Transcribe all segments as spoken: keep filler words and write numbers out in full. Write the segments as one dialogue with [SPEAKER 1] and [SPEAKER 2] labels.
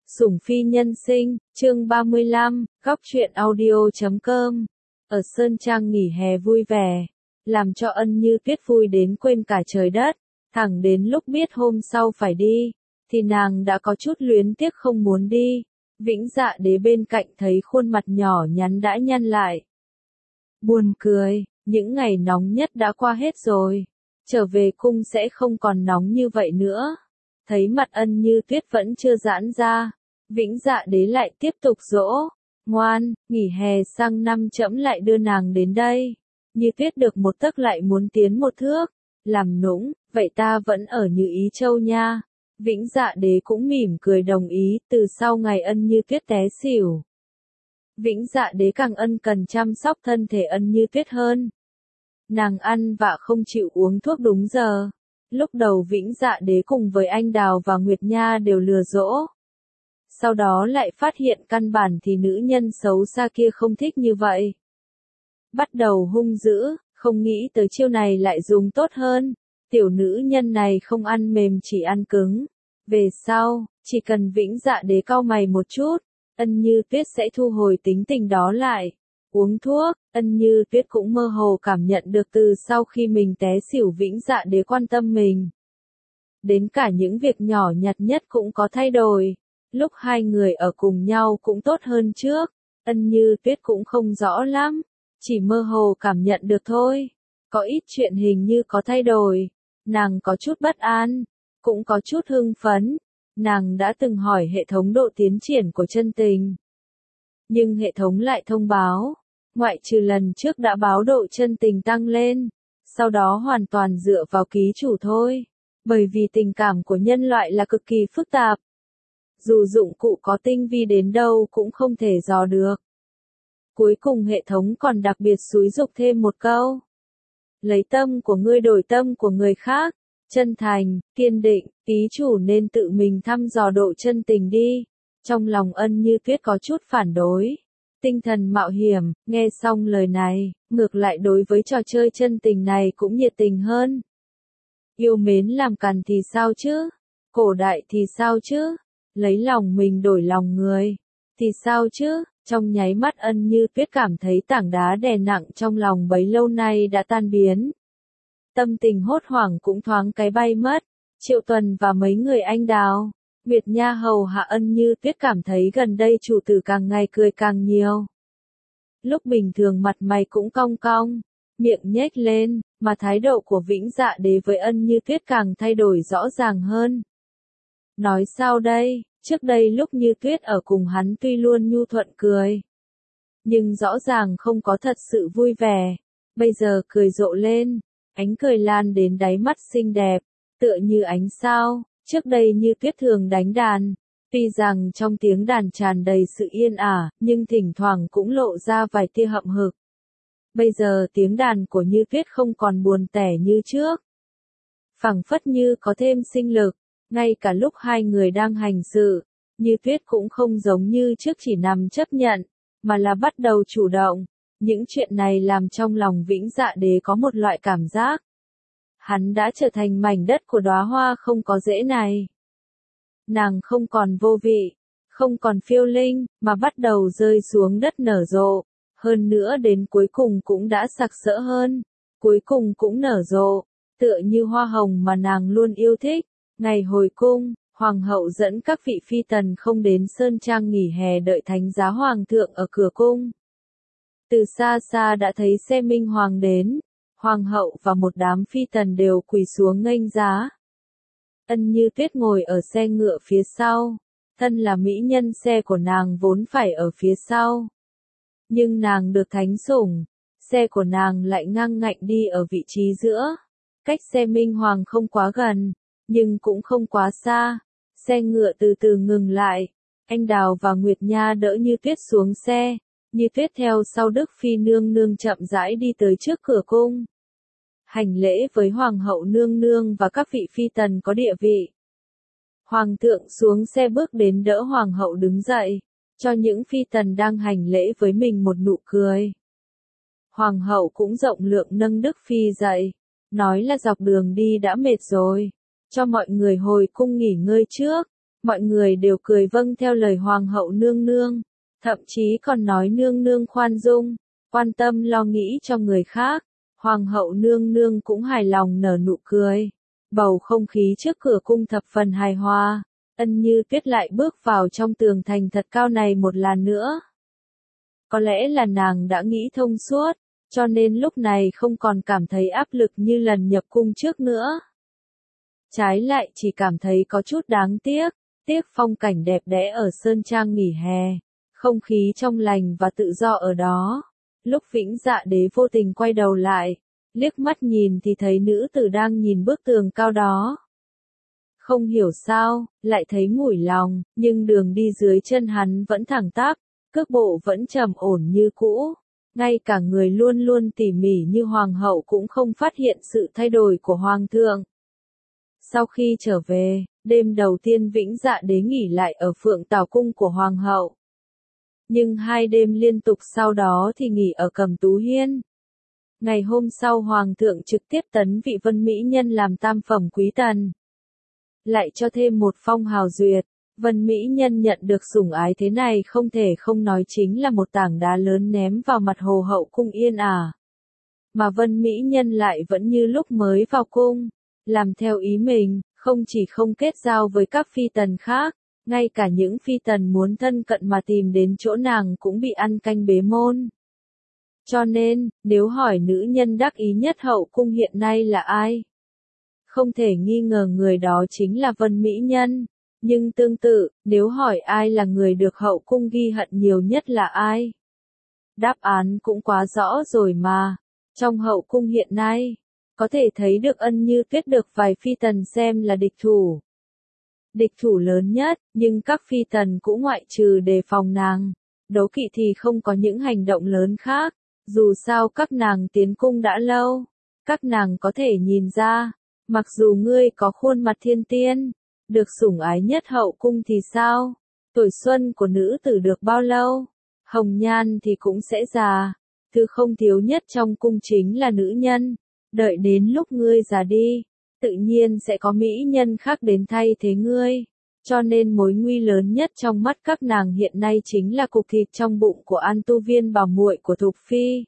[SPEAKER 1] Sủng phi nhân sinh, chương ba mươi lăm, góc truyện audio chấm com. Ở Sơn Trang nghỉ hè vui vẻ, làm cho Ân Như Tuyết vui đến quên cả trời đất, thẳng đến lúc biết hôm sau phải đi, thì nàng đã có chút luyến tiếc không muốn đi. Vĩnh Dạ Đế bên cạnh thấy khuôn mặt nhỏ nhắn đã nhăn lại. Buồn cười, những ngày nóng nhất đã qua hết rồi, trở về cung sẽ không còn nóng như vậy nữa. Thấy mặt Ân Như Tuyết vẫn chưa giãn ra, Vĩnh Dạ Đế lại tiếp tục dỗ, ngoan, nghỉ hè sang năm trẫm lại đưa nàng đến đây. Như Tuyết được một tấc lại muốn tiến một thước, làm nũng, vậy ta vẫn ở Như Ý Châu nha. Vĩnh Dạ Đế cũng mỉm cười đồng ý, từ sau ngày Ân Như Tuyết té xỉu. Vĩnh Dạ Đế càng ân cần chăm sóc thân thể Ân Như Tuyết hơn. Nàng ăn vạ không chịu uống thuốc đúng giờ. Lúc đầu Vĩnh Dạ Đế cùng với anh Đào và Nguyệt Nha đều lừa dỗ. Sau đó lại phát hiện căn bản thì nữ nhân xấu xa kia không thích như vậy. Bắt đầu hung dữ, không nghĩ tới chiêu này lại dùng tốt hơn. Tiểu nữ nhân này không ăn mềm chỉ ăn cứng. Về sau, chỉ cần Vĩnh Dạ Đế cau mày một chút, Ân Như Tuyết sẽ thu hồi tính tình đó lại. Uống thuốc, Ân Như Tuyết cũng mơ hồ cảm nhận được từ sau khi mình té xỉu Vĩnh Dạ Đế quan tâm mình. Đến cả những việc nhỏ nhặt nhất cũng có thay đổi. Lúc hai người ở cùng nhau cũng tốt hơn trước, Ân Như Tuyết cũng không rõ lắm, chỉ mơ hồ cảm nhận được thôi. Có ít chuyện hình như có thay đổi, nàng có chút bất an, cũng có chút hưng phấn. Nàng đã từng hỏi hệ thống độ tiến triển của chân tình. Nhưng hệ thống lại thông báo, ngoại trừ lần trước đã báo độ chân tình tăng lên, sau đó hoàn toàn dựa vào ký chủ thôi. Bởi vì tình cảm của nhân loại là cực kỳ phức tạp. Dù dụng cụ có tinh vi đến đâu cũng không thể dò được. Cuối cùng hệ thống còn đặc biệt xúi giục thêm một câu. Lấy tâm của ngươi đổi tâm của người khác, chân thành, kiên định, ký chủ nên tự mình thăm dò độ chân tình đi. Trong lòng Ân Như Tuyết có chút phản đối. Tinh thần mạo hiểm, nghe xong lời này, ngược lại đối với trò chơi chân tình này cũng nhiệt tình hơn. Yêu mến làm càn thì sao chứ? Cổ đại thì sao chứ? Lấy lòng mình đổi lòng người, thì sao chứ? Trong nháy mắt Ân Như Tuyết cảm thấy tảng đá đè nặng trong lòng bấy lâu nay đã tan biến. Tâm tình hốt hoảng cũng thoáng cái bay mất. Triệu Tuần và mấy người anh Đào, Nguyệt Nha hầu hạ Ân Như Tuyết cảm thấy gần đây chủ tử càng ngày cười càng nhiều. Lúc bình thường mặt mày cũng cong cong, miệng nhếch lên, mà thái độ của Vĩnh Dạ Đế với Ân Như Tuyết càng thay đổi rõ ràng hơn. Nói sao đây, trước đây lúc Như Tuyết ở cùng hắn tuy luôn nhu thuận cười, nhưng rõ ràng không có thật sự vui vẻ, bây giờ cười rộ lên, ánh cười lan đến đáy mắt xinh đẹp, tựa như ánh sao. Trước đây Như Tuyết thường đánh đàn, tuy rằng trong tiếng đàn tràn đầy sự yên ả, nhưng thỉnh thoảng cũng lộ ra vài tia hậm hực. Bây giờ tiếng đàn của Như Tuyết không còn buồn tẻ như trước, phảng phất như có thêm sinh lực. Ngay cả lúc hai người đang hành sự, Như Tuyết cũng không giống như trước chỉ nằm chấp nhận, mà là bắt đầu chủ động. Những chuyện này làm trong lòng Vĩnh Dạ Đế có một loại cảm giác. Hắn đã trở thành mảnh đất của đóa hoa không có rễ này. Nàng không còn vô vị, không còn phiêu linh, mà bắt đầu rơi xuống đất nở rộ. Hơn nữa đến cuối cùng cũng đã sặc sỡ hơn, cuối cùng cũng nở rộ, tựa như hoa hồng mà nàng luôn yêu thích. Ngày hồi cung, hoàng hậu dẫn các vị phi tần không đến Sơn Trang nghỉ hè đợi thánh giá hoàng thượng ở cửa cung. Từ xa xa đã thấy xe minh hoàng đến, hoàng hậu và một đám phi tần đều quỳ xuống nghênh giá. Ân Như Tuyết ngồi ở xe ngựa phía sau, thân là mỹ nhân xe của nàng vốn phải ở phía sau. Nhưng nàng được thánh sủng, xe của nàng lại ngang ngạnh đi ở vị trí giữa, cách xe minh hoàng không quá gần, nhưng cũng không quá xa. Xe ngựa từ từ ngừng lại, anh Đào và Nguyệt Nha đỡ Như Tuyết xuống xe, Như Tuyết theo sau Đức Phi nương nương chậm rãi đi tới trước cửa cung. Hành lễ với Hoàng hậu nương nương và các vị phi tần có địa vị. Hoàng thượng xuống xe bước đến đỡ Hoàng hậu đứng dậy, cho những phi tần đang hành lễ với mình một nụ cười. Hoàng hậu cũng rộng lượng nâng Đức Phi dậy, nói là dọc đường đi đã mệt rồi, cho mọi người hồi cung nghỉ ngơi trước. Mọi người đều cười vâng theo lời hoàng hậu nương nương, thậm chí còn nói nương nương khoan dung, quan tâm lo nghĩ cho người khác. Hoàng hậu nương nương cũng hài lòng nở nụ cười. Bầu không khí trước cửa cung thập phần hài hòa, Ân Như Tuyết lại bước vào trong tường thành thật cao này một lần nữa. Có lẽ là nàng đã nghĩ thông suốt, cho nên lúc này không còn cảm thấy áp lực như lần nhập cung trước nữa. Trái lại chỉ cảm thấy có chút đáng tiếc, tiếc phong cảnh đẹp đẽ ở Sơn Trang nghỉ hè, không khí trong lành và tự do ở đó. Lúc Vĩnh Dạ Đế vô tình quay đầu lại, liếc mắt nhìn thì thấy nữ tử đang nhìn bức tường cao đó. Không hiểu sao, lại thấy mủi lòng, nhưng đường đi dưới chân hắn vẫn thẳng tắp, cước bộ vẫn trầm ổn như cũ. Ngay cả người luôn luôn tỉ mỉ như hoàng hậu cũng không phát hiện sự thay đổi của hoàng thượng. Sau khi trở về, đêm đầu tiên Vĩnh Dạ Đế nghỉ lại ở Phượng Tảo cung của hoàng hậu. Nhưng hai đêm liên tục sau đó thì nghỉ ở Cẩm Tú Hiên. Ngày hôm sau hoàng thượng trực tiếp tấn vị Vân Mỹ Nhân làm tam phẩm quý tần. Lại cho thêm một phong hào duyệt, Vân Mỹ Nhân nhận được sủng ái thế này không thể không nói chính là một tảng đá lớn ném vào mặt Hồ hậu cung Yên Ả. Mà Vân Mỹ Nhân lại vẫn như lúc mới vào cung, làm theo ý mình, không chỉ không kết giao với các phi tần khác, ngay cả những phi tần muốn thân cận mà tìm đến chỗ nàng cũng bị ăn canh bế môn. Cho nên, nếu hỏi nữ nhân đắc ý nhất hậu cung hiện nay là ai? Không thể nghi ngờ người đó chính là Vân Mỹ Nhân. Nhưng tương tự, nếu hỏi ai là người được hậu cung ghi hận nhiều nhất là ai? Đáp án cũng quá rõ rồi mà. Trong hậu cung hiện nay, có thể thấy được Ân Như Tuyết được vài phi tần xem là địch thủ. Địch thủ lớn nhất, nhưng các phi tần cũng ngoại trừ đề phòng nàng. Đố kỵ thì không có những hành động lớn khác, dù sao các nàng tiến cung đã lâu. Các nàng có thể nhìn ra, mặc dù ngươi có khuôn mặt thiên tiên, được sủng ái nhất hậu cung thì sao? Tuổi xuân của nữ tử được bao lâu? Hồng nhan thì cũng sẽ già. Thứ không thiếu nhất trong cung chính là nữ nhân. Đợi đến lúc ngươi già đi, tự nhiên sẽ có mỹ nhân khác đến thay thế ngươi. Cho nên mối nguy lớn nhất trong mắt các nàng hiện nay chính là cục thịt trong bụng của An Tu Viên bảo muội của Thục Phi.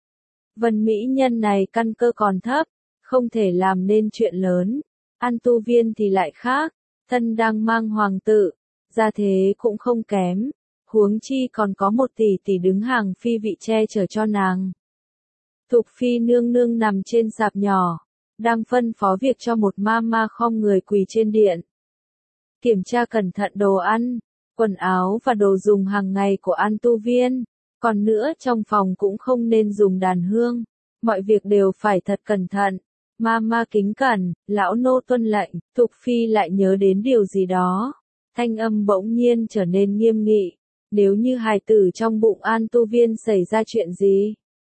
[SPEAKER 1] Vân mỹ nhân này căn cơ còn thấp, không thể làm nên chuyện lớn. An Tu Viên thì lại khác, thân đang mang hoàng tử, gia thế cũng không kém, huống chi còn có một tỷ tỷ đứng hàng phi vị che chở cho nàng. Thục Phi nương nương nằm trên sạp nhỏ, đang phân phó việc cho một ma ma khom người quỳ trên điện. Kiểm tra cẩn thận đồ ăn, quần áo và đồ dùng hàng ngày của An Tu Viên, còn nữa trong phòng cũng không nên dùng đàn hương, mọi việc đều phải thật cẩn thận. Ma ma kính cẩn, lão nô tuân lệnh. Thục Phi lại nhớ đến điều gì đó, thanh âm bỗng nhiên trở nên nghiêm nghị. Nếu như hài tử trong bụng An Tu Viên xảy ra chuyện gì,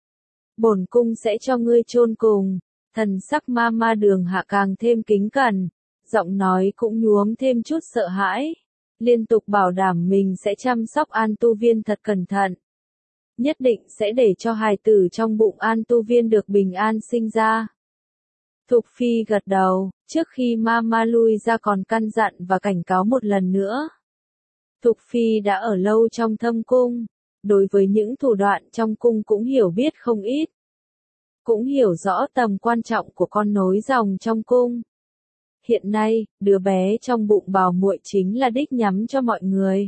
[SPEAKER 1] bổn cung sẽ cho ngươi chôn cùng. Thần sắc ma ma Đường Hạ càng thêm kính cẩn, giọng nói cũng nhuốm thêm chút sợ hãi, liên tục bảo đảm mình sẽ chăm sóc An Tu Viên thật cẩn thận, nhất định sẽ để cho hài tử trong bụng An Tu Viên được bình an sinh ra. Thục Phi gật đầu, trước khi ma ma lui ra còn căn dặn và cảnh cáo một lần nữa. Thục Phi đã ở lâu trong thâm cung, đối với những thủ đoạn trong cung cũng hiểu biết không ít. Cũng hiểu rõ tầm quan trọng của con nối dòng trong cung. Hiện nay, đứa bé trong bụng bảo muội chính là đích nhắm cho mọi người.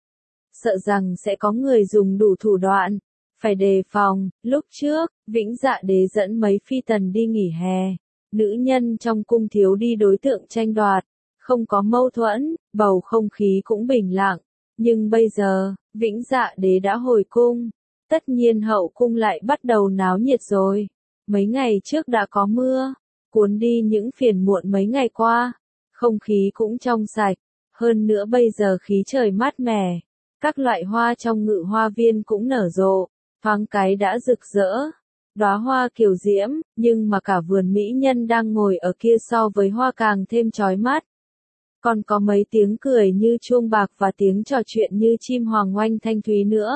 [SPEAKER 1] Sợ rằng sẽ có người dùng đủ thủ đoạn, phải đề phòng. Lúc trước, Vĩnh Dạ Đế dẫn mấy phi tần đi nghỉ hè. Nữ nhân trong cung thiếu đi đối tượng tranh đoạt, không có mâu thuẫn, bầu không khí cũng bình lặng. Nhưng bây giờ, Vĩnh Dạ Đế đã hồi cung, tất nhiên hậu cung lại bắt đầu náo nhiệt rồi. Mấy ngày trước đã có mưa, cuốn đi những phiền muộn mấy ngày qua, không khí cũng trong sạch, hơn nữa bây giờ khí trời mát mẻ, các loại hoa trong ngự hoa viên cũng nở rộ, thoáng cái đã rực rỡ. Đóa hoa kiều diễm, nhưng mà cả vườn mỹ nhân đang ngồi ở kia so với hoa càng thêm chói mắt. Còn có mấy tiếng cười như chuông bạc và tiếng trò chuyện như chim hoàng oanh thanh thúy nữa.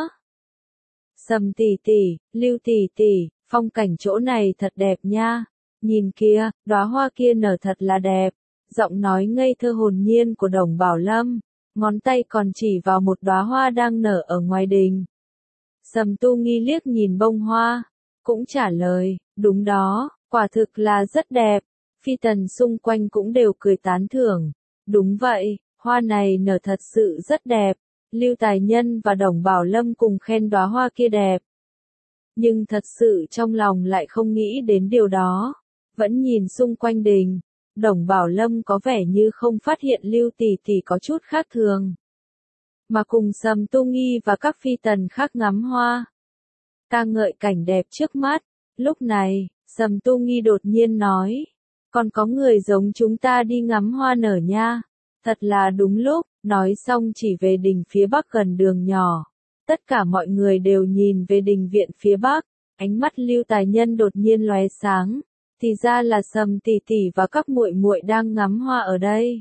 [SPEAKER 1] Sầm tỷ tỷ, Lưu tỷ tỷ, phong cảnh chỗ này thật đẹp nha. Nhìn kia, đóa hoa kia nở thật là đẹp. Giọng nói ngây thơ hồn nhiên của Đồng Bảo Lâm, ngón tay còn chỉ vào một đóa hoa đang nở ở ngoài đình. Sầm Tu Nghi liếc nhìn bông hoa, cũng trả lời, đúng đó, quả thực là rất đẹp. Phi tần xung quanh cũng đều cười tán thưởng. Đúng vậy, hoa này nở thật sự rất đẹp. Lưu Tài Nhân và Đồng Bảo Lâm cùng khen đóa hoa kia đẹp. Nhưng thật sự trong lòng lại không nghĩ đến điều đó. Vẫn nhìn xung quanh đình, Đồng Bảo Lâm có vẻ như không phát hiện Lưu tỷ tỷ có chút khác thường. Mà cùng Sầm Tu Nghi và các phi tần khác ngắm hoa, ca ngợi cảnh đẹp trước mắt. Lúc này, Sầm Tu Nghi đột nhiên nói, còn có người giống chúng ta đi ngắm hoa nở nha. Thật là đúng lúc, nói xong chỉ về đình phía bắc gần đường nhỏ. Tất cả mọi người đều nhìn về đình viện phía bắc, ánh mắt Lưu Tài Nhân đột nhiên lóe sáng, thì ra là Sầm tỷ tỷ và các muội muội đang ngắm hoa ở đây.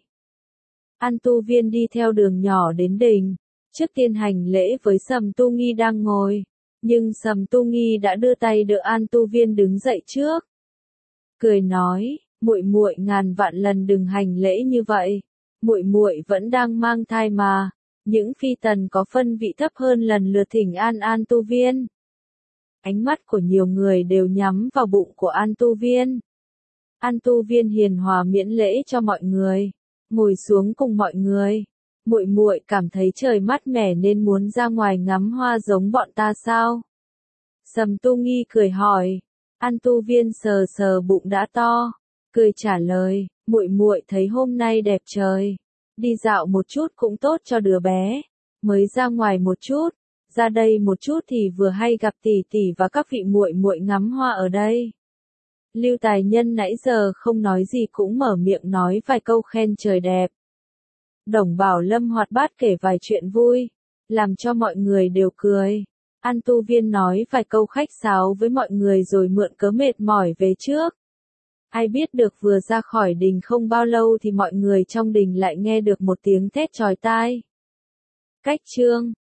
[SPEAKER 1] An Tu Viên đi theo đường nhỏ đến đình, trước tiên hành lễ với Sầm Tu Nghi đang ngồi, nhưng Sầm Tu Nghi đã đưa tay đỡ An Tu Viên đứng dậy trước. Cười nói, muội muội ngàn vạn lần đừng hành lễ như vậy, muội muội vẫn đang mang thai mà. Những phi tần có phân vị thấp hơn lần lượt thỉnh an An Tu Viên. Ánh mắt của nhiều người đều nhắm vào bụng của An Tu Viên. An Tu Viên hiền hòa miễn lễ cho mọi người, ngồi xuống cùng mọi người. Muội muội cảm thấy trời mát mẻ nên muốn ra ngoài ngắm hoa giống bọn ta sao? Sầm Tu Nghi cười hỏi. An Tu Viên sờ sờ bụng đã to, cười trả lời, muội muội thấy hôm nay đẹp trời, đi dạo một chút cũng tốt cho đứa bé, mới ra ngoài một chút, ra đây một chút thì vừa hay gặp tỷ tỷ và các vị muội muội ngắm hoa ở đây. Lưu Tài Nhân nãy giờ không nói gì cũng mở miệng nói vài câu khen trời đẹp. Đồng Bảo Lâm hoạt bát kể vài chuyện vui, làm cho mọi người đều cười. An Tu Viên nói vài câu khách sáo với mọi người rồi mượn cớ mệt mỏi về trước. Ai biết được vừa ra khỏi đình không bao lâu thì mọi người trong đình lại nghe được một tiếng thét chói tai. Cách chương